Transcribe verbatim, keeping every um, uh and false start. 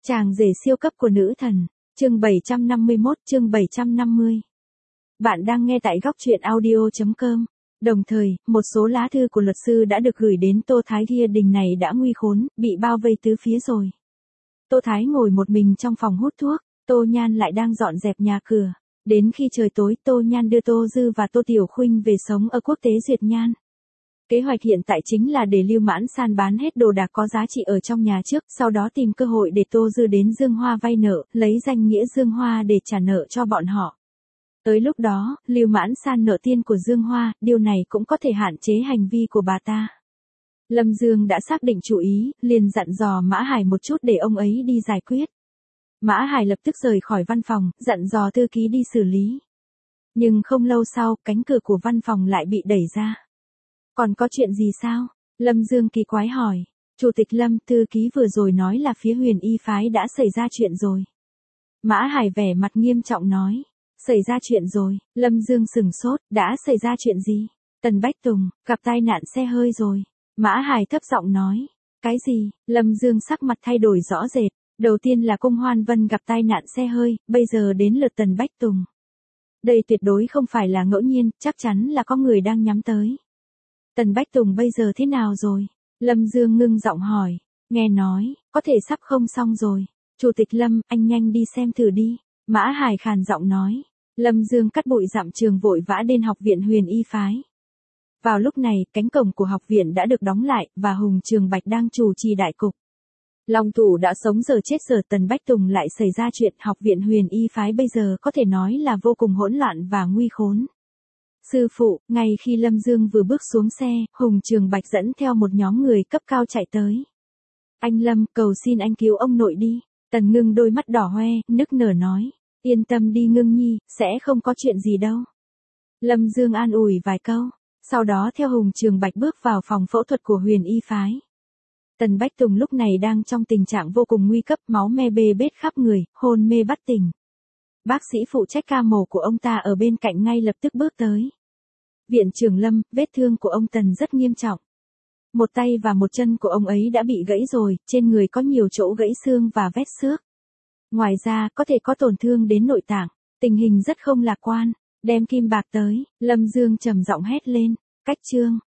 Chàng rể siêu cấp của nữ thần, chương bảy trăm năm mươi mốt, chương bảy trăm năm mươi. Bạn đang nghe tại góc truyện audio chấm com. Đồng thời, một số lá thư của luật sư đã được gửi đến Tô Thái. Kia đình này đã nguy khốn, bị bao vây tứ phía rồi. Tô Thái ngồi một mình trong phòng hút thuốc, Tô Nhan lại đang dọn dẹp nhà cửa. Đến khi trời tối, Tô Nhan đưa Tô Dư và Tô Tiểu Khuynh về sống ở quốc tế Duyệt Nhan. Kế hoạch hiện tại chính là để Lưu Mãn San bán hết đồ đạc có giá trị ở trong nhà trước, sau đó tìm cơ hội để Tô Dư đến Dương Hoa vay nợ, lấy danh nghĩa Dương Hoa để trả nợ cho bọn họ. Tới lúc đó, Lưu Mãn San nợ tiền của Dương Hoa, điều này cũng có thể hạn chế hành vi của bà ta. Lâm Dương đã xác định chủ ý, liền dặn dò Mã Hải một chút để ông ấy đi giải quyết. Mã Hải lập tức rời khỏi văn phòng, dặn dò thư ký đi xử lý. Nhưng không lâu sau, cánh cửa của văn phòng lại bị đẩy ra. Còn có chuyện gì sao? Lâm Dương kỳ quái hỏi. Chủ tịch Lâm, thư ký vừa rồi nói là phía Huyền Y phái đã xảy ra chuyện rồi. Mã Hải vẻ mặt nghiêm trọng nói. Xảy ra chuyện rồi, Lâm Dương sừng sốt, đã xảy ra chuyện gì? Tần Bách Tùng, gặp tai nạn xe hơi rồi. Mã Hải thấp giọng nói. Cái gì? Lâm Dương sắc mặt thay đổi rõ rệt. Đầu tiên là Cung Hoan Vân gặp tai nạn xe hơi, bây giờ đến lượt Tần Bách Tùng. Đây tuyệt đối không phải là ngẫu nhiên, chắc chắn là có người đang nhắm tới. Tần Bách Tùng bây giờ thế nào rồi? Lâm Dương ngưng giọng hỏi. Nghe nói, có thể sắp không xong rồi. Chủ tịch Lâm, anh nhanh đi xem thử đi. Mã Hải khàn giọng nói. Lâm Dương cắt bụi dặm trường vội vã đến học viện Huyền Y phái. Vào lúc này, cánh cổng của học viện đã được đóng lại, và Hùng Trường Bạch đang chủ trì đại cục. Long thủ đã sống giờ chết giờ, Tần Bách Tùng lại xảy ra chuyện, học viện Huyền Y phái bây giờ có thể nói là vô cùng hỗn loạn và nguy khốn. Sư phụ, ngay khi Lâm Dương vừa bước xuống xe, Hùng Trường Bạch dẫn theo một nhóm người cấp cao chạy tới. Anh Lâm, cầu xin anh cứu ông nội đi. Tần Ngưng đôi mắt đỏ hoe, nức nở nói. Yên tâm đi Ngưng nhi, sẽ không có chuyện gì đâu. Lâm Dương an ủi vài câu, sau đó theo Hùng Trường Bạch bước vào phòng phẫu thuật của Huyền Y phái. Tần Bách Tùng lúc này đang trong tình trạng vô cùng nguy cấp, máu me bê bết khắp người, hôn mê bất tỉnh. Bác sĩ phụ trách ca mổ của ông ta ở bên cạnh ngay lập tức bước tới. Viện trưởng Lâm, vết thương của ông Tần rất nghiêm trọng. Một tay và một chân của ông ấy đã bị gãy rồi, trên người có nhiều chỗ gãy xương và vết xước. Ngoài ra, có thể có tổn thương đến nội tạng, tình hình rất không lạc quan. Đem kim bạc tới, Lâm Dương trầm giọng hét lên. Cách chương,